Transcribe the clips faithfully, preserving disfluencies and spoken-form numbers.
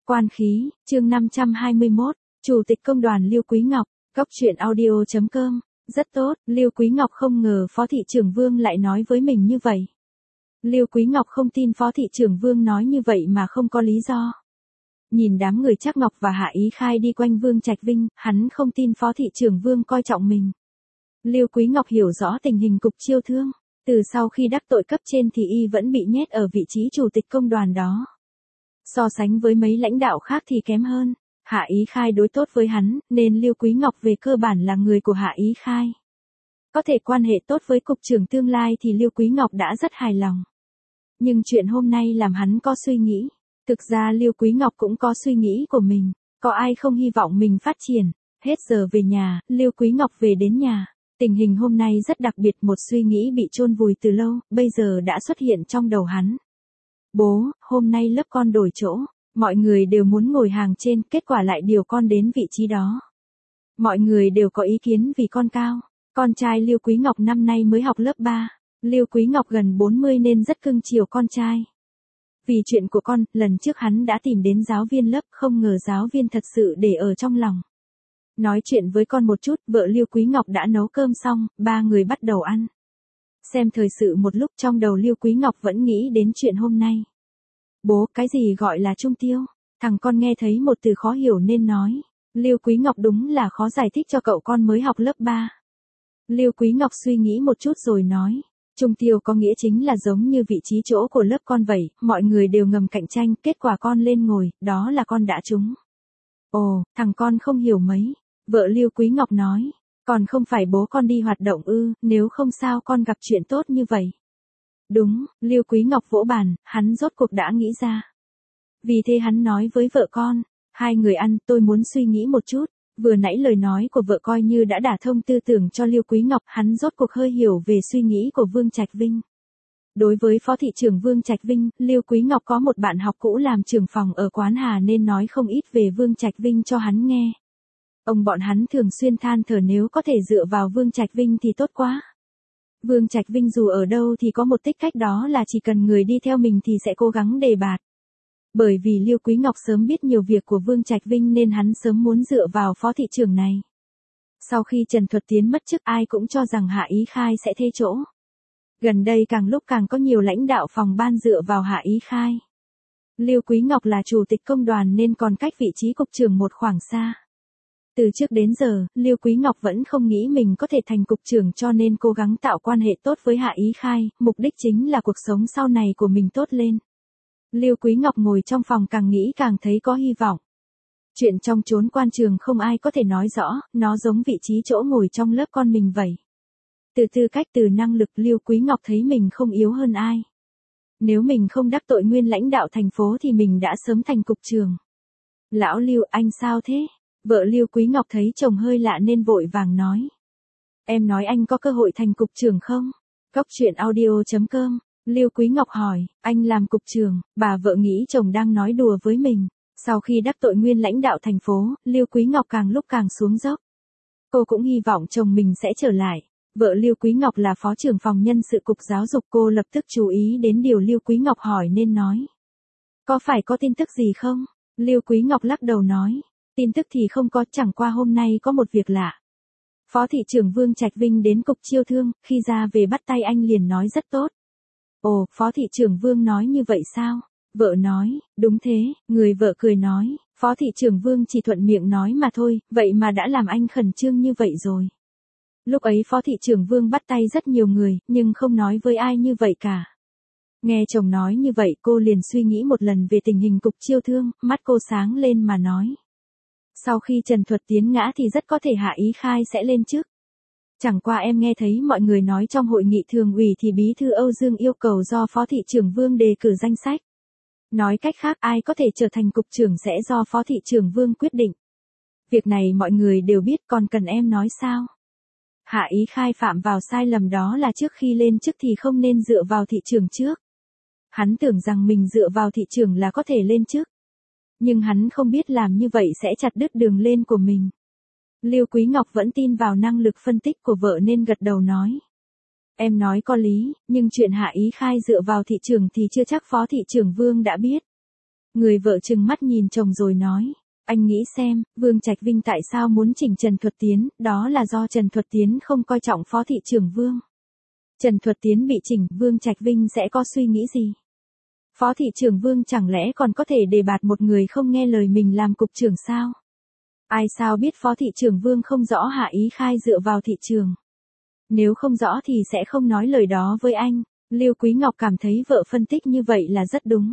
Quan khí, chương năm trăm hai mươi mốt, Chủ tịch Công đoàn Lưu Quý Ngọc, Cóc truyện audio chấm com. Rất tốt, Lưu Quý Ngọc không ngờ Phó thị trưởng Vương lại nói với mình như vậy. Lưu Quý Ngọc không tin Phó thị trưởng Vương nói như vậy mà không có lý do. Nhìn đám người Trác Ngọc và Hạ Ý Khai đi quanh Vương Trạch Vinh, hắn không tin Phó thị trưởng Vương coi trọng mình. Lưu Quý Ngọc hiểu rõ tình hình cục chiêu thương, từ sau khi đắc tội cấp trên thì y vẫn bị nhét ở vị trí chủ tịch công đoàn đó. So sánh với mấy lãnh đạo khác thì kém hơn. Hạ Ý Khai đối tốt với hắn, nên Lưu Quý Ngọc về cơ bản là người của Hạ Ý Khai. Có thể quan hệ tốt với cục trưởng tương lai thì Lưu Quý Ngọc đã rất hài lòng. Nhưng chuyện hôm nay làm hắn có suy nghĩ. Thực ra Lưu Quý Ngọc cũng có suy nghĩ của mình, có ai không hy vọng mình phát triển. Hết giờ về nhà, Lưu Quý Ngọc về đến nhà. Tình hình hôm nay rất đặc biệt, một suy nghĩ bị chôn vùi từ lâu, bây giờ đã xuất hiện trong đầu hắn. Bố, hôm nay lớp con đổi chỗ, mọi người đều muốn ngồi hàng trên, kết quả lại điều con đến vị trí đó. Mọi người đều có ý kiến vì con cao. Con trai Lưu Quý Ngọc năm nay mới học lớp ba. Lưu Quý Ngọc gần bốn mươi nên rất cưng chiều con trai. Vì chuyện của con, lần trước hắn đã tìm đến giáo viên lớp, không ngờ giáo viên thật sự để ở trong lòng. Nói chuyện với con một chút, vợ Lưu Quý Ngọc đã nấu cơm xong, ba người bắt đầu ăn. Xem thời sự một lúc, trong đầu Lưu Quý Ngọc vẫn nghĩ đến chuyện hôm nay. Bố, cái gì gọi là trung tiêu? Thằng con nghe thấy một từ khó hiểu nên nói. Lưu Quý Ngọc đúng là khó giải thích cho cậu con mới học lớp ba. Lưu Quý Ngọc suy nghĩ một chút rồi nói. Trung tiêu có nghĩa chính là giống như vị trí chỗ của lớp con vậy, mọi người đều ngầm cạnh tranh, kết quả con lên ngồi, đó là con đã trúng. Ồ, thằng con không hiểu mấy. Vợ Lưu Quý Ngọc nói. Còn không phải bố con đi hoạt động ư, nếu không sao con gặp chuyện tốt như vậy. Đúng, Lưu Quý Ngọc vỗ bàn, hắn rốt cuộc đã nghĩ ra. Vì thế hắn nói với vợ con, hai người ăn, tôi muốn suy nghĩ một chút. Vừa nãy lời nói của vợ coi như đã đả thông tư tưởng cho Lưu Quý Ngọc, hắn rốt cuộc hơi hiểu về suy nghĩ của Vương Trạch Vinh. Đối với Phó thị trưởng Vương Trạch Vinh, Lưu Quý Ngọc có một bạn học cũ làm trưởng phòng ở Quán Hà nên nói không ít về Vương Trạch Vinh cho hắn nghe. Ông bọn hắn thường xuyên than thở nếu có thể dựa vào Vương Trạch Vinh thì tốt quá. Vương Trạch Vinh dù ở đâu thì có một tích cách, đó là chỉ cần người đi theo mình thì sẽ cố gắng đề bạt. Bởi vì Lưu Quý Ngọc sớm biết nhiều việc của Vương Trạch Vinh nên hắn sớm muốn dựa vào phó thị trưởng này. Sau khi Trần Thuật Tiến mất chức, ai cũng cho rằng Hạ Ý Khai sẽ thế chỗ. Gần đây càng lúc càng có nhiều lãnh đạo phòng ban dựa vào Hạ Ý Khai. Lưu Quý Ngọc là chủ tịch công đoàn nên còn cách vị trí cục trưởng một khoảng xa. Từ trước đến giờ, Lưu Quý Ngọc vẫn không nghĩ mình có thể thành cục trưởng cho nên cố gắng tạo quan hệ tốt với Hạ Ý Khai, mục đích chính là cuộc sống sau này của mình tốt lên. Lưu Quý Ngọc ngồi trong phòng càng nghĩ càng thấy có hy vọng. Chuyện trong chốn quan trường không ai có thể nói rõ, nó giống vị trí chỗ ngồi trong lớp con mình vậy. Từ tư cách từ năng lực, Lưu Quý Ngọc thấy mình không yếu hơn ai. Nếu mình không đắc tội nguyên lãnh đạo thành phố thì mình đã sớm thành cục trưởng. Lão Lưu, anh sao thế? Vợ Lưu Quý Ngọc thấy chồng hơi lạ nên vội vàng nói. Em nói anh có cơ hội thành cục trưởng không? Cóc truyện audio chấm com. Lưu Quý Ngọc hỏi, anh làm cục trưởng, bà vợ nghĩ chồng đang nói đùa với mình. Sau khi đắc tội nguyên lãnh đạo thành phố, Lưu Quý Ngọc càng lúc càng xuống dốc. Cô cũng hy vọng chồng mình sẽ trở lại. Vợ Lưu Quý Ngọc là phó trưởng phòng nhân sự cục giáo dục, cô lập tức chú ý đến điều Lưu Quý Ngọc hỏi nên nói. Có phải có tin tức gì không? Lưu Quý Ngọc lắc đầu nói. Tin tức thì không có, chẳng qua hôm nay có một việc lạ. Phó thị trưởng Vương Trạch Vinh đến cục chiêu thương, khi ra về bắt tay anh liền nói rất tốt. Ồ, Phó thị trưởng Vương nói như vậy sao? Vợ nói, đúng thế, người vợ cười nói, Phó thị trưởng Vương chỉ thuận miệng nói mà thôi, vậy mà đã làm anh khẩn trương như vậy rồi. Lúc ấy Phó thị trưởng Vương bắt tay rất nhiều người, nhưng không nói với ai như vậy cả. Nghe chồng nói như vậy, cô liền suy nghĩ một lần về tình hình cục chiêu thương, mắt cô sáng lên mà nói. Sau khi Trần Thuật Tiến ngã thì rất có thể Hạ Ý Khai sẽ lên chức. Chẳng qua em nghe thấy mọi người nói trong hội nghị thường ủy thì bí thư Âu Dương yêu cầu do Phó thị trưởng Vương đề cử danh sách. Nói cách khác, ai có thể trở thành cục trưởng sẽ do Phó thị trưởng Vương quyết định. Việc này mọi người đều biết, còn cần em nói sao? Hạ Ý Khai phạm vào sai lầm đó là trước khi lên chức thì không nên dựa vào thị trưởng trước. Hắn tưởng rằng mình dựa vào thị trưởng là có thể lên chức. Nhưng hắn không biết làm như vậy sẽ chặt đứt đường lên của mình. Lưu Quý Ngọc vẫn tin vào năng lực phân tích của vợ nên gật đầu nói. Em nói có lý, nhưng chuyện Hạ Ý Khai dựa vào thị trưởng thì chưa chắc Phó thị trưởng Vương đã biết. Người vợ trừng mắt nhìn chồng rồi nói, anh nghĩ xem, Vương Trạch Vinh tại sao muốn chỉnh Trần Thuật Tiến, đó là do Trần Thuật Tiến không coi trọng Phó Thị trưởng Vương. Trần Thuật Tiến bị chỉnh, Vương Trạch Vinh sẽ có suy nghĩ gì? Phó Thị trưởng Vương chẳng lẽ còn có thể đề bạt một người không nghe lời mình làm cục trưởng sao? Ai sao biết Phó Thị trưởng Vương không rõ hạ ý khai dựa vào thị trường. Nếu không rõ thì sẽ không nói lời đó với anh. Lưu Quý Ngọc cảm thấy vợ phân tích như vậy là rất đúng.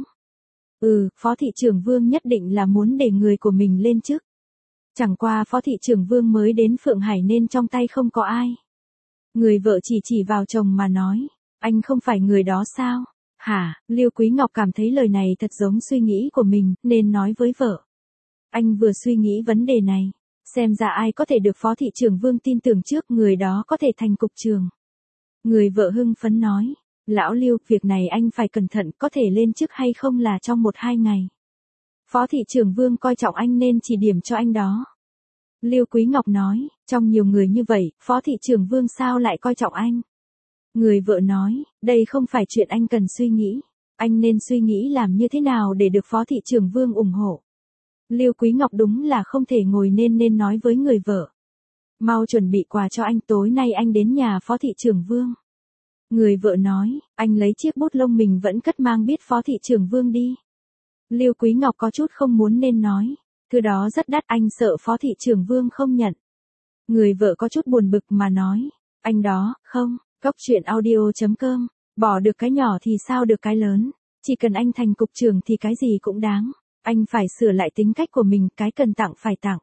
Ừ, Phó Thị trưởng Vương nhất định là muốn để người của mình lên chức. Chẳng qua Phó Thị trưởng Vương mới đến Phượng Hải nên trong tay không có ai. Người vợ chỉ chỉ vào chồng mà nói, anh không phải người đó sao? Hả? Lưu Quý Ngọc cảm thấy lời này thật giống suy nghĩ của mình, nên nói với vợ. Anh vừa suy nghĩ vấn đề này, xem ra ai có thể được Phó Thị trưởng Vương tin tưởng trước, người đó có thể thành cục trưởng. Người vợ hưng phấn nói, lão Lưu, việc này anh phải cẩn thận, có thể lên chức hay không là trong một hai ngày. Phó Thị trưởng Vương coi trọng anh nên chỉ điểm cho anh đó. Lưu Quý Ngọc nói, trong nhiều người như vậy, Phó Thị trưởng Vương sao lại coi trọng anh? Người vợ nói, đây không phải chuyện anh cần suy nghĩ. Anh nên suy nghĩ làm như thế nào để được Phó Thị trưởng Vương ủng hộ. Lưu Quý Ngọc đúng là không thể ngồi nên nên nói với người vợ. Mau chuẩn bị quà cho anh, tối nay anh đến nhà Phó Thị trưởng Vương. Người vợ nói, anh lấy chiếc bút lông mình vẫn cất mang biết Phó Thị trưởng Vương đi. Lưu Quý Ngọc có chút không muốn nên nói, thứ đó rất đắt, anh sợ Phó Thị trưởng Vương không nhận. Người vợ có chút buồn bực mà nói, anh đó, không, cốc truyện audio chấm com, bỏ được cái nhỏ thì sao được cái lớn, chỉ cần anh thành cục trưởng thì cái gì cũng đáng, anh phải sửa lại tính cách của mình, cái cần tặng phải tặng.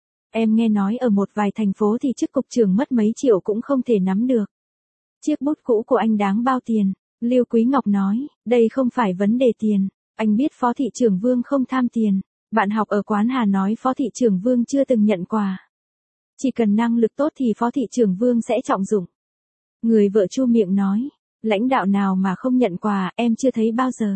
Em nghe nói ở một vài thành phố thì chức cục trưởng mất mấy triệu cũng không thể nắm được. Chiếc bút cũ của anh đáng bao tiền? Lưu Quý Ngọc nói, đây không phải vấn đề tiền, anh biết Phó Thị trưởng Vương không tham tiền. Bạn học ở quán Hà nói Phó Thị trưởng Vương chưa từng nhận quà. Chỉ cần năng lực tốt thì Phó Thị trưởng Vương sẽ trọng dụng. Người vợ chu miệng nói, lãnh đạo nào mà không nhận quà, em chưa thấy bao giờ.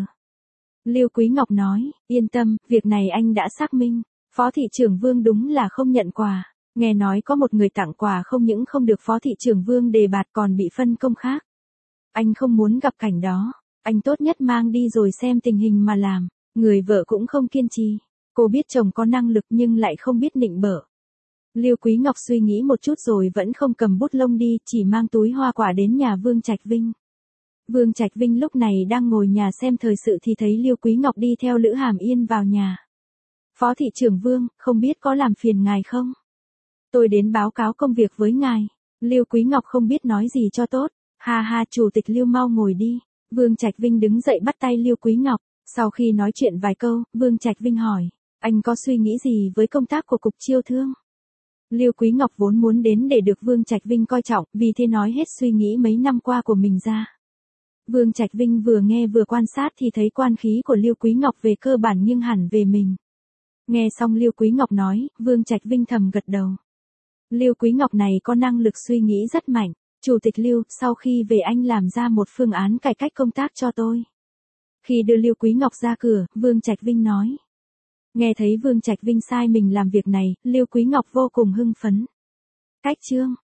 Lưu Quý Ngọc nói, yên tâm, việc này anh đã xác minh. Phó Thị trưởng Vương đúng là không nhận quà. Nghe nói có một người tặng quà không những không được Phó Thị trưởng Vương đề bạt còn bị phân công khác. Anh không muốn gặp cảnh đó. Anh tốt nhất mang đi rồi xem tình hình mà làm. Người vợ cũng không kiên trì. Cô biết chồng có năng lực nhưng lại không biết nịnh bợ. Lưu Quý Ngọc suy nghĩ một chút rồi vẫn không cầm bút lông đi, chỉ mang túi hoa quả đến nhà Vương Trạch Vinh. Vương Trạch Vinh lúc này đang ngồi nhà xem thời sự thì thấy Lưu Quý Ngọc đi theo Lữ Hàm Yên vào nhà. Phó Thị trưởng Vương, không biết có làm phiền ngài không? Tôi đến báo cáo công việc với ngài. Lưu Quý Ngọc không biết nói gì cho tốt. Ha ha, chủ tịch Lưu mau ngồi đi. Vương Trạch Vinh đứng dậy bắt tay Lưu Quý Ngọc. Sau khi nói chuyện vài câu, Vương Trạch Vinh hỏi, anh có suy nghĩ gì với công tác của Cục Chiêu Thương? Lưu Quý Ngọc vốn muốn đến để được Vương Trạch Vinh coi trọng, vì thế nói hết suy nghĩ mấy năm qua của mình ra. Vương Trạch Vinh vừa nghe vừa quan sát thì thấy quan khí của Lưu Quý Ngọc về cơ bản nghiêng hẳn về mình. Nghe xong Lưu Quý Ngọc nói, Vương Trạch Vinh thầm gật đầu. Lưu Quý Ngọc này có năng lực suy nghĩ rất mạnh. Chủ tịch Lưu, sau khi về anh làm ra một phương án cải cách công tác cho tôi. Khi đưa Lưu Quý Ngọc ra cửa, Vương Trạch Vinh nói. Nghe thấy Vương Trạch Vinh sai mình làm việc này, Lưu Quý Ngọc vô cùng hưng phấn. Cách chương